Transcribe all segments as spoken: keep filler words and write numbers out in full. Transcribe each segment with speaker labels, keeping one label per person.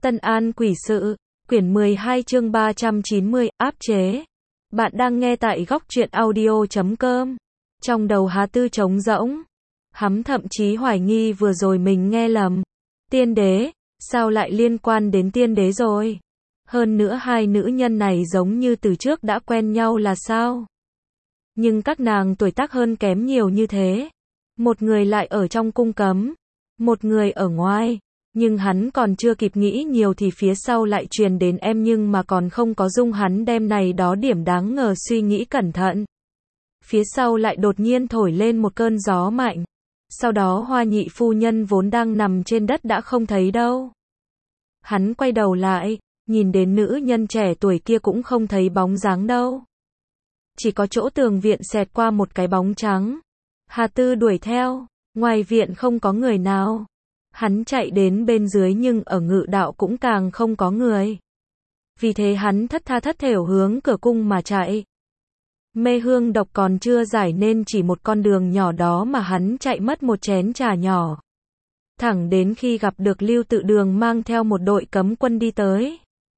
Speaker 1: Tân An Quỷ Sự, quyển mười hai chương ba trăm chín mươi, áp chế. Bạn đang nghe tại góc truyện audio chấm com. Trong đầu Hà Tư trống rỗng. Hắn thậm chí hoài nghi vừa rồi mình nghe lầm. Tiên đế, sao lại liên quan đến tiên đế rồi? Hơn nữa hai nữ nhân này giống như từ trước đã quen nhau là sao? Nhưng các nàng tuổi tác hơn kém nhiều như thế. Một người lại ở trong cung cấm, một người ở ngoài. Nhưng hắn còn chưa kịp nghĩ nhiều thì phía sau lại truyền đến em nhưng mà còn không có dung hắn đem này đó điểm đáng ngờ suy nghĩ cẩn thận. Phía sau lại đột nhiên thổi lên một cơn gió mạnh. Sau đó Hoa nhị phu nhân vốn đang nằm trên đất đã không thấy đâu. Hắn quay đầu lại, nhìn đến nữ nhân trẻ tuổi kia cũng không thấy bóng dáng đâu. Chỉ có chỗ tường viện xẹt qua một cái bóng trắng. Hà Tư đuổi theo, ngoài viện không có người nào. Hắn chạy đến bên dưới nhưng ở ngự đạo cũng càng không có người. Vì thế hắn thất tha thất thểu hướng cửa cung mà chạy. Mê hương độc còn chưa giải nên chỉ một con đường nhỏ đó mà hắn chạy mất một chén trà nhỏ. Thẳng đến khi gặp được Lưu Tự Đường mang theo một đội cấm quân đi tới.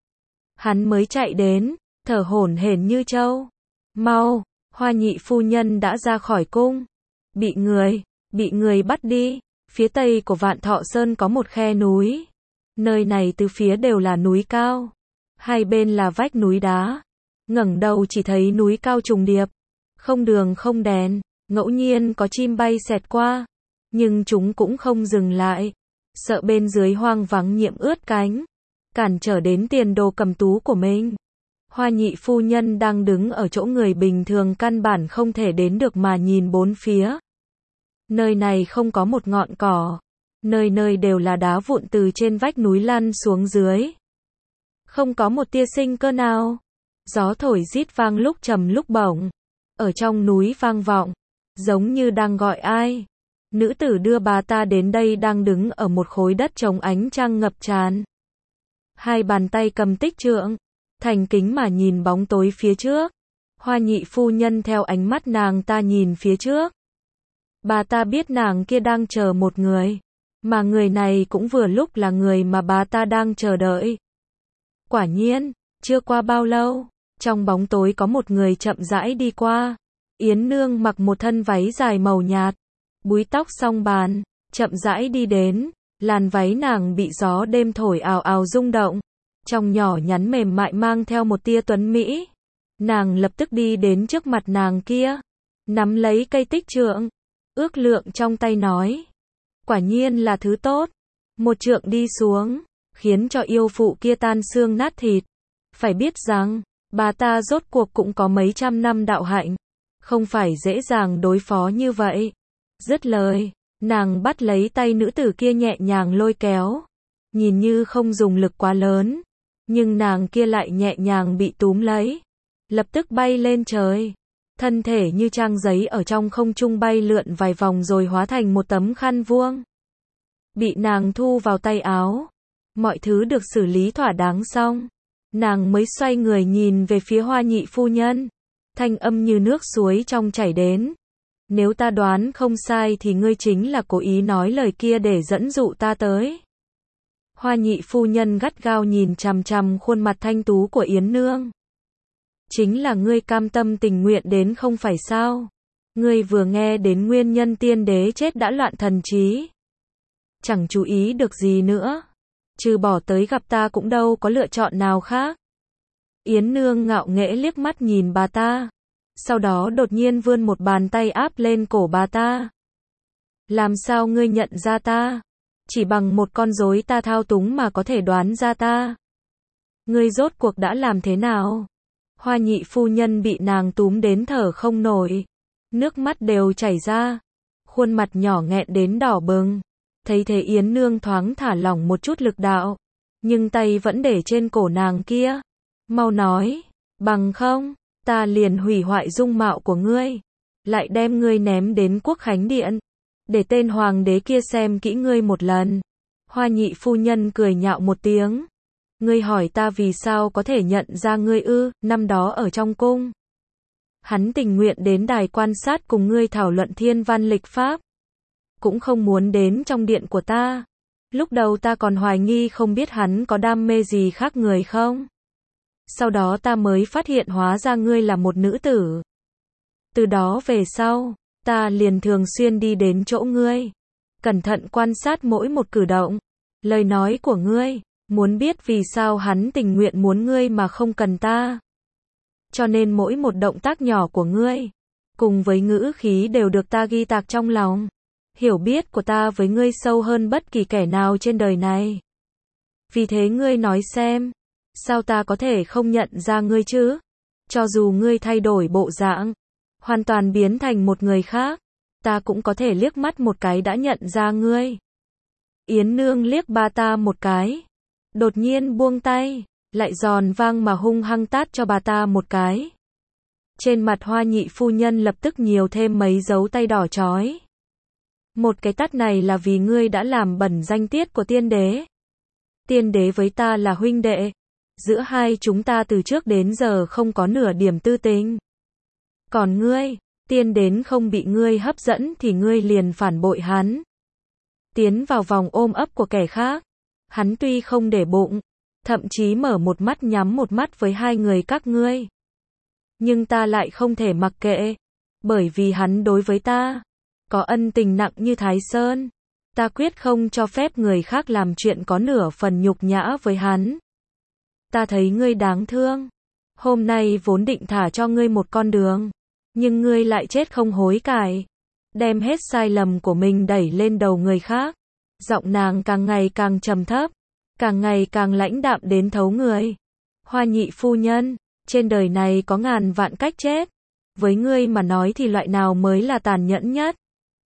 Speaker 1: Hắn mới chạy đến, thở hổn hển như trâu. Mau, Hoa nhị phu nhân đã ra khỏi cung. Bị người, bị người bắt đi. Phía tây của Vạn Thọ Sơn có một khe núi. Nơi này từ phía đều là núi cao. Hai bên là vách núi đá. Ngẩng đầu chỉ thấy núi cao trùng điệp. Không đường không đèn. Ngẫu nhiên có chim bay xẹt qua. Nhưng chúng cũng không dừng lại. Sợ bên dưới hoang vắng nhiệm ướt cánh. Cản trở đến tiền đồ cầm tú của mình. Hoa nhị phu nhân đang đứng ở chỗ người bình thường căn bản không thể đến được mà nhìn bốn phía. Nơi này không có một ngọn cỏ. Nơi nơi đều là đá vụn từ trên vách núi lăn xuống dưới. Không có một tia sinh cơ nào. Gió thổi rít vang lúc trầm lúc bổng. Ở trong núi vang vọng. Giống như đang gọi ai. Nữ tử đưa bà ta đến đây đang đứng ở một khối đất trống ánh trăng ngập tràn. Hai bàn tay cầm tích trượng. Thành kính mà nhìn bóng tối phía trước. Hoa nhị phu nhân theo ánh mắt nàng ta nhìn phía trước. Bà ta biết nàng kia đang chờ một người. Mà người này cũng vừa lúc là người mà bà ta đang chờ đợi. Quả nhiên, chưa qua bao lâu, trong bóng tối có một người chậm rãi đi qua. Yến Nương mặc một thân váy dài màu nhạt, búi tóc song bàn, chậm rãi đi đến. Làn váy nàng bị gió đêm thổi ào ào rung động. Trong nhỏ nhắn mềm mại mang theo một tia tuấn mỹ. Nàng lập tức đi đến trước mặt nàng kia. Nắm lấy cây tích trượng. Ước lượng trong tay nói. Quả nhiên là thứ tốt. Một trượng đi xuống. Khiến cho yêu phụ kia tan xương nát thịt. Phải biết rằng, bà ta rốt cuộc cũng có mấy trăm năm đạo hạnh. Không phải dễ dàng đối phó như vậy. Dứt lời, nàng bắt lấy tay nữ tử kia nhẹ nhàng lôi kéo. Nhìn như không dùng lực quá lớn. Nhưng nàng kia lại nhẹ nhàng bị túm lấy. Lập tức bay lên trời. Thân thể như trang giấy ở trong không trung bay lượn vài vòng rồi hóa thành một tấm khăn vuông. Bị nàng thu vào tay áo. Mọi thứ được xử lý thỏa đáng xong. Nàng mới xoay người nhìn về phía Hoa nhị phu nhân. Thanh âm như nước suối trong chảy đến. Nếu ta đoán không sai thì ngươi chính là cố ý nói lời kia để dẫn dụ ta tới. Hoa nhị phu nhân gắt gao nhìn chằm chằm khuôn mặt thanh tú của Yến Nương. Chính là ngươi cam tâm tình nguyện đến không phải sao? Ngươi vừa nghe đến nguyên nhân tiên đế chết đã loạn thần trí. Chẳng chú ý được gì nữa. Trừ bỏ tới gặp ta cũng đâu có lựa chọn nào khác. Yến Nương ngạo nghễ liếc mắt nhìn bà ta. Sau đó đột nhiên vươn một bàn tay áp lên cổ bà ta. Làm sao ngươi nhận ra ta? Chỉ bằng một con rối ta thao túng mà có thể đoán ra ta. Ngươi rốt cuộc đã làm thế nào? Hoa nhị phu nhân bị nàng túm đến thở không nổi. Nước mắt đều chảy ra. Khuôn mặt nhỏ nghẹn đến đỏ bừng. Thấy thế Yến Nương thoáng thả lỏng một chút lực đạo. Nhưng tay vẫn để trên cổ nàng kia. Mau nói. Bằng không, ta liền hủy hoại dung mạo của ngươi. Lại đem ngươi ném đến Quốc Khánh Điện. Để tên hoàng đế kia xem kỹ ngươi một lần. Hoa nhị phu nhân cười nhạo một tiếng. Ngươi hỏi ta vì sao có thể nhận ra ngươi ư? Năm đó ở trong cung. Hắn tình nguyện đến đài quan sát cùng ngươi thảo luận thiên văn lịch pháp. Cũng không muốn đến trong điện của ta. Lúc đầu ta còn hoài nghi không biết hắn có đam mê gì khác người không. Sau đó ta mới phát hiện hóa ra ngươi là một nữ tử. Từ đó về sau, ta liền thường xuyên đi đến chỗ ngươi, cẩn thận quan sát mỗi một cử động, lời nói của ngươi, muốn biết vì sao hắn tình nguyện muốn ngươi mà không cần ta. Cho nên mỗi một động tác nhỏ của ngươi, cùng với ngữ khí đều được ta ghi tạc trong lòng. Hiểu biết của ta với ngươi sâu hơn bất kỳ kẻ nào trên đời này. Vì thế ngươi nói xem, sao ta có thể không nhận ra ngươi chứ? Cho dù ngươi thay đổi bộ dạng, hoàn toàn biến thành một người khác, ta cũng có thể liếc mắt một cái đã nhận ra ngươi. Yến Nương liếc ba ta một cái, đột nhiên buông tay, lại giòn vang mà hung hăng tát cho bà ta một cái. Trên mặt Hoa nhị phu nhân lập tức nhiều thêm mấy dấu tay đỏ chói. Một cái tát này là vì ngươi đã làm bẩn danh tiết của tiên đế. Tiên đế với ta là huynh đệ. Giữa hai chúng ta từ trước đến giờ không có nửa điểm tư tình. Còn ngươi, tiên đến không bị ngươi hấp dẫn thì ngươi liền phản bội hắn. Tiến vào vòng ôm ấp của kẻ khác. Hắn tuy không để bụng, thậm chí mở một mắt nhắm một mắt với hai người các ngươi. Nhưng ta lại không thể mặc kệ. Bởi vì hắn đối với ta có ân tình nặng như Thái Sơn. Ta quyết không cho phép người khác làm chuyện có nửa phần nhục nhã với hắn. Ta thấy ngươi đáng thương. Hôm nay vốn định thả cho ngươi một con đường. Nhưng ngươi lại chết không hối cải. Đem hết sai lầm của mình đẩy lên đầu người khác. Giọng nàng càng ngày càng trầm thấp. Càng ngày càng lãnh đạm đến thấu người. Hoa nhị phu nhân, trên đời này có ngàn vạn cách chết. Với ngươi mà nói thì loại nào mới là tàn nhẫn nhất?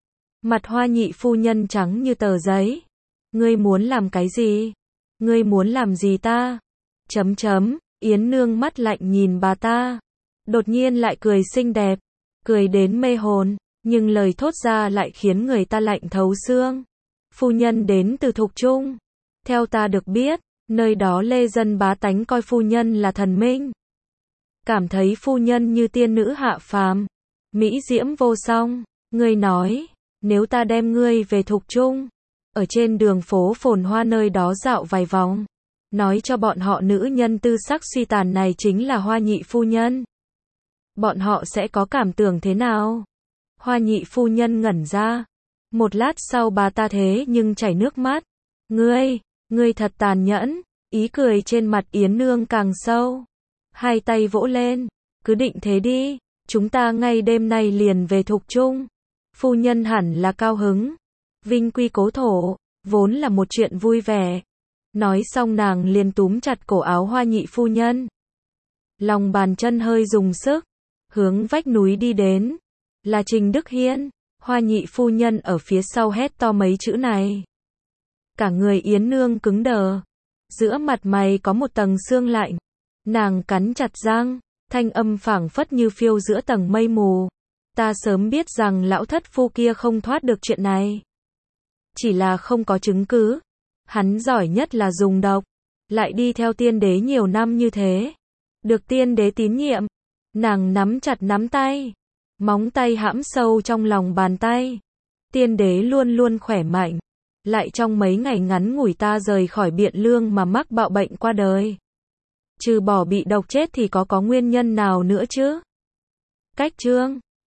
Speaker 1: Mặt Hoa nhị phu nhân trắng như tờ giấy. Ngươi muốn làm cái gì? Ngươi muốn làm gì ta? Chấm chấm, Yến Nương mắt lạnh nhìn bà ta. Đột nhiên lại cười xinh đẹp. Cười đến mê hồn. Nhưng lời thốt ra lại khiến người ta lạnh thấu xương. Phu nhân đến từ Thục Trung. Theo ta được biết, nơi đó lê dân bá tánh coi phu nhân là thần minh. Cảm thấy phu nhân như tiên nữ hạ phàm. Mỹ diễm vô song. Ngươi nói, nếu ta đem ngươi về Thục Trung, ở trên đường phố phồn hoa nơi đó dạo vài vòng, nói cho bọn họ nữ nhân tư sắc suy tàn này chính là Hoa nhị phu nhân, bọn họ sẽ có cảm tưởng thế nào? Hoa nhị phu nhân ngẩn ra. Một lát sau bà ta thế nhưng chảy nước mắt. Ngươi, ngươi thật tàn nhẫn. Ý cười trên mặt Yến Nương càng sâu. Hai tay vỗ lên. Cứ định thế đi. Chúng ta ngay đêm nay liền về Thục Trung. Phu nhân hẳn là cao hứng. Vinh quy cố thổ, vốn là một chuyện vui vẻ. Nói xong nàng liền túm chặt cổ áo Hoa nhị phu nhân. Lòng bàn chân hơi dùng sức. Hướng vách núi đi đến. Là Trình Đức Hiên. Hoa nhị phu nhân ở phía sau hét to mấy chữ này. Cả người Yến Nương cứng đờ. Giữa mặt mày có một tầng sương lạnh. Nàng cắn chặt răng. Thanh âm phảng phất như phiêu giữa tầng mây mù. Ta sớm biết rằng lão thất phu kia không thoát được chuyện này. Chỉ là không có chứng cứ. Hắn giỏi nhất là dùng độc. Lại đi theo tiên đế nhiều năm như thế. Được tiên đế tín nhiệm. Nàng nắm chặt nắm tay. Móng tay hãm sâu trong lòng bàn tay. Tiên đế luôn luôn khỏe mạnh. Lại trong mấy ngày ngắn ngủi ta rời khỏi Biện Lương mà mắc bạo bệnh qua đời. Trừ bỏ bị độc chết thì có có nguyên nhân nào nữa chứ? Cách chương